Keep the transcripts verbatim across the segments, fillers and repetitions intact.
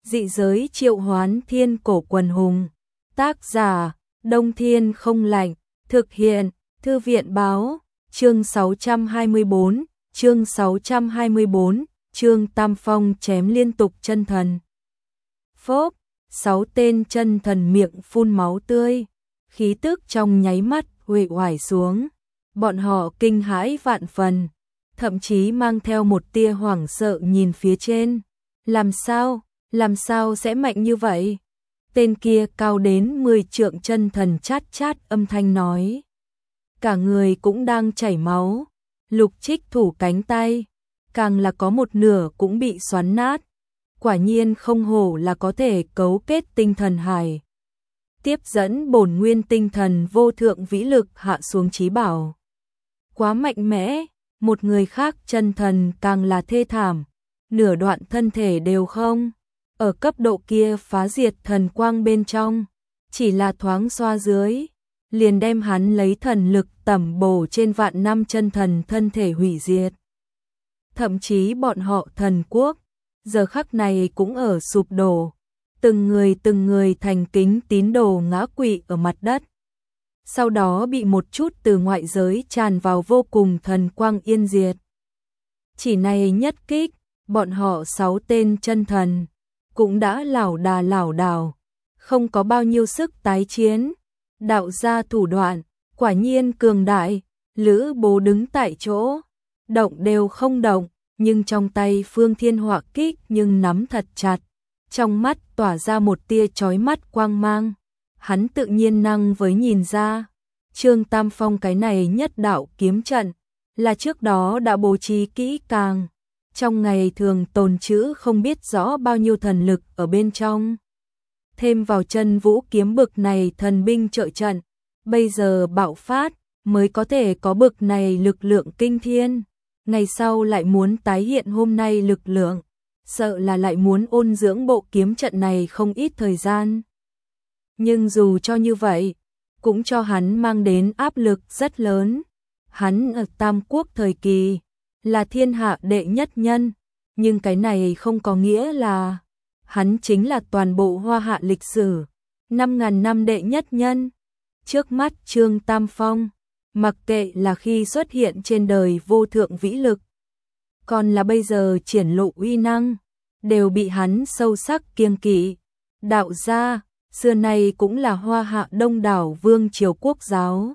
Dị giới triệu hoán thiên cổ quần hùng. Tác giả, Đông Thiên không lạnh. Thực hiện, Thư viện báo. Chương sáu trăm hai mươi bốn, chương sáu trăm hai mươi bốn, Trương Tam Phong chém liên tục chân thần. Phốc, sáu tên chân thần miệng phun máu tươi, khí tức trong nháy mắt uể oải xuống. Bọn họ kinh hãi vạn phần, thậm chí mang theo một tia hoảng sợ nhìn phía trên. Làm sao, làm sao sẽ mạnh như vậy? Tên kia cao đến mười trượng chân thần chát chát âm thanh nói. Cả người cũng đang chảy máu, Lục Trích thủ cánh tay, càng là có một nửa cũng bị xoắn nát. Quả nhiên không hổ là có thể cấu kết tinh thần hải. Tiếp dẫn bổn nguyên tinh thần vô thượng vĩ lực hạ xuống chí bảo. Quá mạnh mẽ, một người khác chân thần càng là thê thảm, nửa đoạn thân thể đều không. Ở cấp độ kia phá diệt thần quang bên trong, chỉ là thoáng xoa dưới, liền đem hắn lấy thần lực tẩm bổ trên vạn năm chân thần thân thể hủy diệt. Thậm chí bọn họ thần quốc, giờ khắc này cũng ở sụp đổ, từng người từng người thành kính tín đồ ngã quỵ ở mặt đất. Sau đó bị một chút từ ngoại giới tràn vào vô cùng thần quang yên diệt. Chỉ này nhất kích, bọn họ sáu tên chân thần cũng đã lảo đà lảo đảo, không có bao nhiêu sức tái chiến. Đạo gia thủ đoạn, quả nhiên cường đại. Lữ Bố đứng tại chỗ, động đều không động, nhưng trong tay Phương Thiên Họa kích nhưng nắm thật chặt, trong mắt tỏa ra một tia chói mắt quang mang. Hắn tự nhiên năng với nhìn ra, Trương Tam Phong cái này nhất đạo kiếm trận là trước đó đã bố trí kỹ càng, trong ngày thường tồn trữ không biết rõ bao nhiêu thần lực ở bên trong. Thêm vào chân vũ kiếm bực này thần binh trợ trận, bây giờ bạo phát mới có thể có bực này lực lượng kinh thiên. Ngày sau lại muốn tái hiện hôm nay lực lượng, sợ là lại muốn ôn dưỡng bộ kiếm trận này không ít thời gian. Nhưng dù cho như vậy, cũng cho hắn mang đến áp lực rất lớn. Hắn ở Tam Quốc thời kỳ là thiên hạ đệ nhất nhân, nhưng cái này không có nghĩa là hắn chính là toàn bộ Hoa Hạ lịch sử năm ngàn năm đệ nhất nhân. Trước mắt Trương Tam Phong, mặc kệ là khi xuất hiện trên đời vô thượng vĩ lực, còn là bây giờ triển lộ uy năng, đều bị hắn sâu sắc kiêng kỵ. Đạo gia, xưa nay cũng là Hoa Hạ đông đảo vương triều quốc giáo.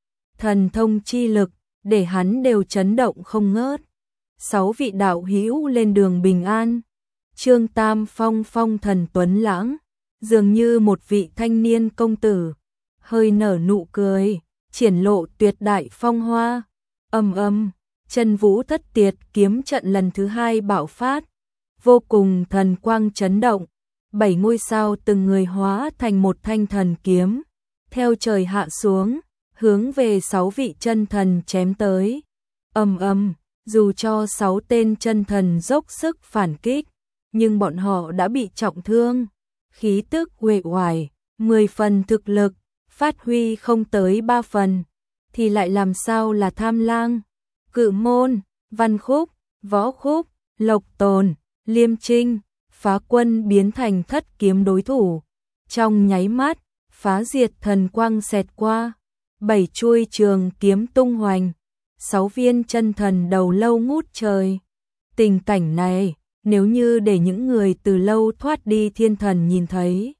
Thần thông chi lực, để hắn đều chấn động không ngớt. Sáu vị đạo hữu lên đường bình an. Trương Tam Phong phong thần tuấn lãng, dường như một vị thanh niên công tử, hơi nở nụ cười, triển lộ tuyệt đại phong hoa. Ầm ầm, chân vũ thất tiệt kiếm trận lần thứ hai bạo phát, vô cùng thần quang chấn động, bảy ngôi sao từng người hóa thành một thanh thần kiếm, theo trời hạ xuống, hướng về sáu vị chân thần chém tới. Ầm ầm, dù cho sáu tên chân thần dốc sức phản kích, nhưng bọn họ đã bị trọng thương, khí tức uể oải, mười phần thực lực phát huy không tới ba phần, thì lại làm sao là Tham Lang, Cự Môn, Văn Khúc, Võ Khúc, Lộc Tồn, Liêm Trinh, Phá Quân biến thành thất kiếm đối thủ. Trong nháy mắt, phá diệt thần quang xẹt qua, bảy chuôi trường kiếm tung hoành, sáu viên chân thần đầu lâu ngút trời. Tình cảnh này, nếu như để những người từ lâu thoát đi thiên thần nhìn thấy,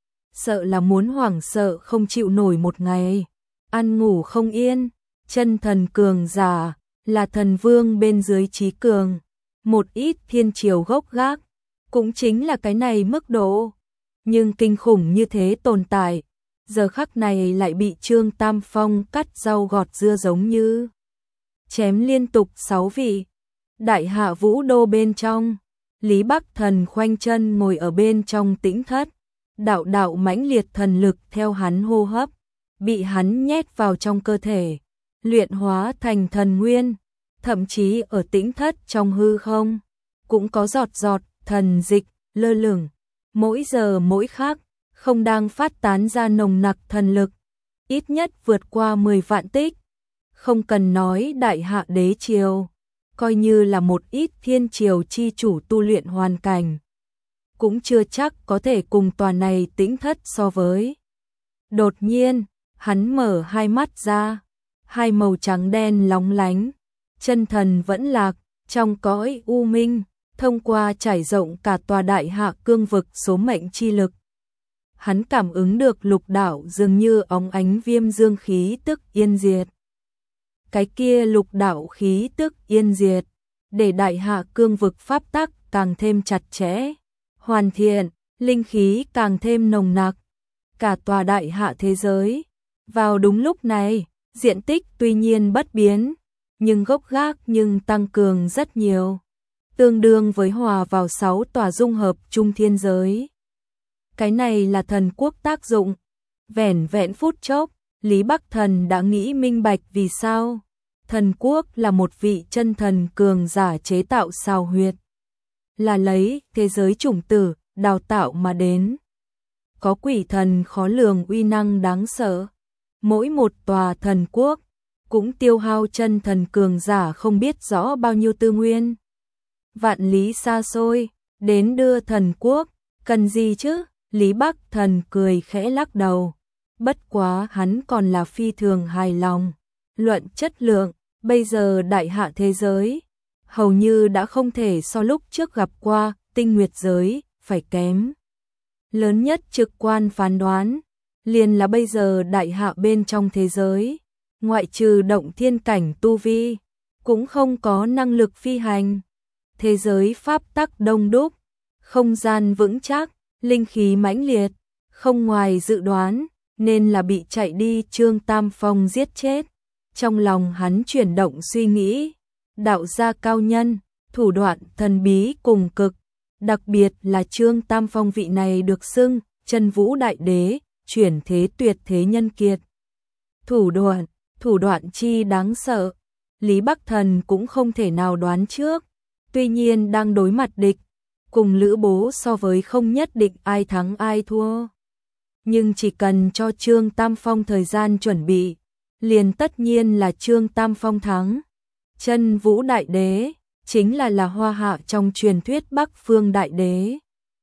sợ là muốn hoảng sợ không chịu nổi một ngày, ăn ngủ không yên. Chân thần cường giả là thần vương bên dưới trí cường, một ít thiên triều gốc gác, cũng chính là cái này mức độ. Nhưng kinh khủng như thế tồn tại, giờ khắc này lại bị Trương Tam Phong cắt rau gọt dưa giống như chém liên tục sáu vị. Đại Hạ Vũ Đô bên trong, Lý Bắc Thần khoanh chân ngồi ở bên trong tĩnh thất, đạo đạo mãnh liệt thần lực theo hắn hô hấp, bị hắn nhét vào trong cơ thể, luyện hóa thành thần nguyên, thậm chí ở tĩnh thất trong hư không, cũng có giọt giọt thần dịch lơ lửng, mỗi giờ mỗi khắc, không đang phát tán ra nồng nặc thần lực, ít nhất vượt qua mười vạn tích. Không cần nói Đại Hạ đế triều, coi như là một ít thiên triều chi chủ tu luyện hoàn cảnh, cũng chưa chắc có thể cùng tòa này tĩnh thất so với. Đột nhiên, hắn mở hai mắt ra, hai màu trắng đen lóng lánh, chân thần vẫn lạc, trong cõi u minh, thông qua trải rộng cả tòa đại hạ cương vực số mệnh chi lực. Hắn cảm ứng được lục đạo dường như óng ánh viêm dương khí tức yên diệt. Cái kia lục đạo khí tức yên diệt, để đại hạ cương vực pháp tắc càng thêm chặt chẽ, hoàn thiện, linh khí càng thêm nồng nặc. Cả tòa đại hạ thế giới, vào đúng lúc này, diện tích tuy nhiên bất biến, nhưng gốc gác nhưng tăng cường rất nhiều, tương đương với hòa vào sáu tòa dung hợp trung thiên giới. Cái này là thần quốc tác dụng. Vẻn vẹn phút chốc, Lý Bắc Thần đã nghĩ minh bạch vì sao. Thần quốc là một vị chân thần cường giả chế tạo xào huyệt, là lấy thế giới chủng tử đào tạo mà đến. Có quỷ thần khó lường uy năng đáng sợ. Mỗi một tòa thần quốc cũng tiêu hao chân thần cường giả không biết rõ bao nhiêu tư nguyên. Vạn lý xa xôi, đến đưa thần quốc, cần gì chứ? Lý Bắc Thần cười khẽ lắc đầu. Bất quá hắn còn là phi thường hài lòng. Luận chất lượng, bây giờ đại hạ thế giới, hầu như đã không thể so lúc trước gặp qua, tinh nguyệt giới, phải kém. Lớn nhất trực quan phán đoán, liền là bây giờ đại hạ bên trong thế giới, ngoại trừ động thiên cảnh tu vi, cũng không có năng lực phi hành. Thế giới pháp tắc đông đúc, không gian vững chắc, linh khí mãnh liệt, không ngoài dự đoán, nên là bị chạy đi Trương Tam Phong giết chết. Trong lòng hắn chuyển động suy nghĩ, đạo gia cao nhân, thủ đoạn thần bí cùng cực, đặc biệt là Trương Tam Phong vị này được xưng Chân Vũ Đại Đế, chuyển thế tuyệt thế nhân kiệt. Thủ đoạn, thủ đoạn chi đáng sợ, Lý Bắc Thần cũng không thể nào đoán trước. Tuy nhiên đang đối mặt địch, cùng Lữ Bố so với không nhất định ai thắng ai thua. Nhưng chỉ cần cho Trương Tam Phong thời gian chuẩn bị, liền tất nhiên là Trương Tam Phong thắng. Chân Vũ Đại Đế chính là là hoa hạ trong truyền thuyết Bắc Phương Đại Đế.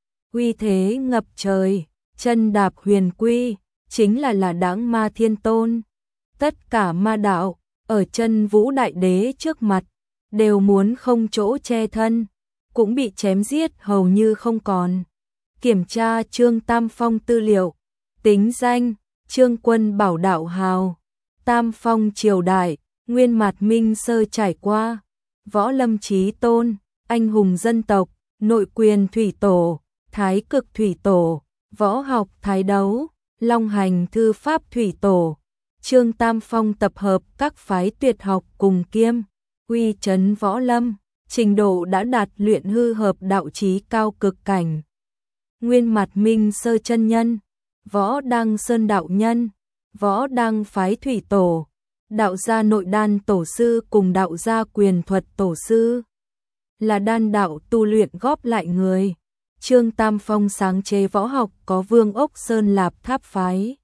Uy thế ngập trời, chân đạp huyền quy, chính là là Đãng Ma Thiên Tôn. Tất cả ma đạo ở Chân Vũ Đại Đế trước mặt đều muốn không chỗ che thân, cũng bị chém giết hầu như không còn. Kiểm tra Trương Tam Phong tư liệu, tính danh, Trương Quân Bảo Đạo Hào, Tam Phong triều đại, nguyên mạt minh sơ trải qua, võ lâm chí tôn, anh hùng dân tộc, nội quyền thủy tổ, thái cực thủy tổ, võ học thái đấu, long hành thư pháp thủy tổ. Trương Tam Phong tập hợp các phái tuyệt học cùng kiêm, uy chấn võ lâm, trình độ đã đạt luyện hư hợp đạo chí cao cực cảnh. Nguyên mặt minh sơ chân nhân, võ đăng sơn đạo nhân, võ đăng phái thủy tổ, đạo gia nội đan tổ sư cùng đạo gia quyền thuật tổ sư, là đan đạo tu luyện góp lại người. Trương Tam Phong sáng chế võ học có Vương Ốc Sơn Lạp Tháp phái,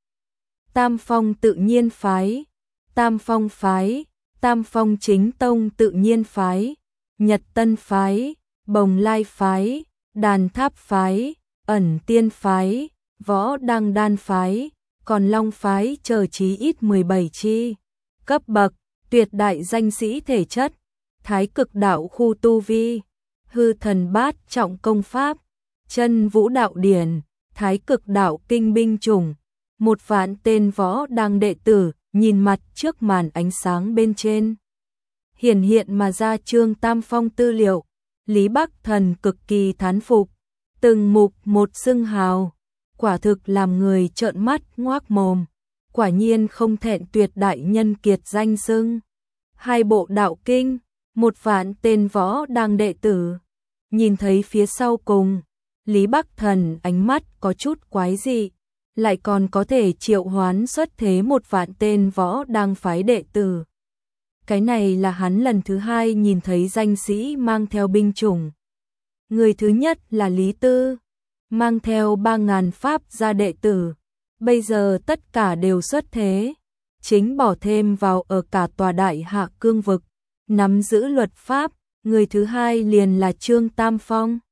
Tam Phong tự nhiên phái, Tam Phong phái, Tam Phong chính tông tự nhiên phái, Nhật Tân phái, Bồng Lai phái, Đàn Tháp phái, Ẩn Tiên phái, Võ Đăng Đan phái, còn Long phái chờ chí ít mười bảy chi. Cấp bậc, tuyệt đại danh sĩ thể chất, thái cực đạo khu tu vi, hư thần bát trọng công pháp, chân vũ đạo điển, thái cực đạo kinh binh chủng. Một vạn tên võ đăng đệ tử, nhìn mặt trước màn ánh sáng bên trên. Hiển hiện mà ra Trương Tam Phong tư liệu, Lý Bắc Thần cực kỳ thán phục. Từng mục một xưng hào, quả thực làm người trợn mắt ngoác mồm. Quả nhiên không thẹn tuyệt đại nhân kiệt danh xưng. Hai bộ đạo kinh, một vạn tên võ đăng đệ tử. Nhìn thấy phía sau cùng, Lý Bắc Thần ánh mắt có chút quái dị, lại còn có thể triệu hoán xuất thế một vạn tên võ đăng phái đệ tử. Cái này là hắn lần thứ hai nhìn thấy danh sĩ mang theo binh chủng. Người thứ nhất là Lý Tư, mang theo ba ngàn pháp gia đệ tử. Bây giờ tất cả đều xuất thế, chính bỏ thêm vào ở cả tòa đại hạ cương vực, nắm giữ luật pháp. Người thứ hai liền là Trương Tam Phong,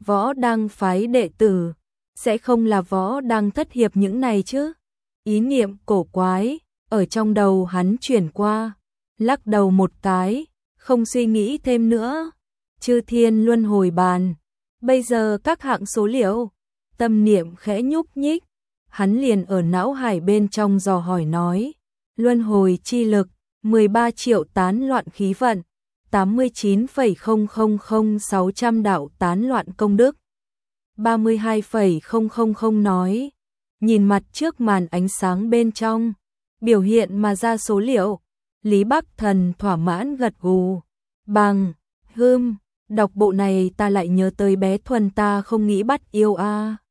võ đăng phái đệ tử, sẽ không là võ đăng thất hiệp những này chứ? Ý niệm cổ quái, ở trong đầu hắn chuyển qua, lắc đầu một cái, không suy nghĩ thêm nữa. Chư thiên luân hồi bàn, bây giờ các hạng số liệu, tâm niệm khẽ nhúc nhích, hắn liền ở não hải bên trong dò hỏi nói, luân hồi chi lực, mười ba triệu tán loạn khí vận, tám mươi chín phẩy không không không sáu trăm đạo tán loạn công đức. ba mươi hai phẩy không không không nói, nhìn mặt trước màn ánh sáng bên trong, biểu hiện mà ra số liệu, Lý Bắc Thần thỏa mãn gật gù, bằng, hưm, đọc bộ này ta lại nhớ tới bé Thuần ta không nghĩ bắt yêu a.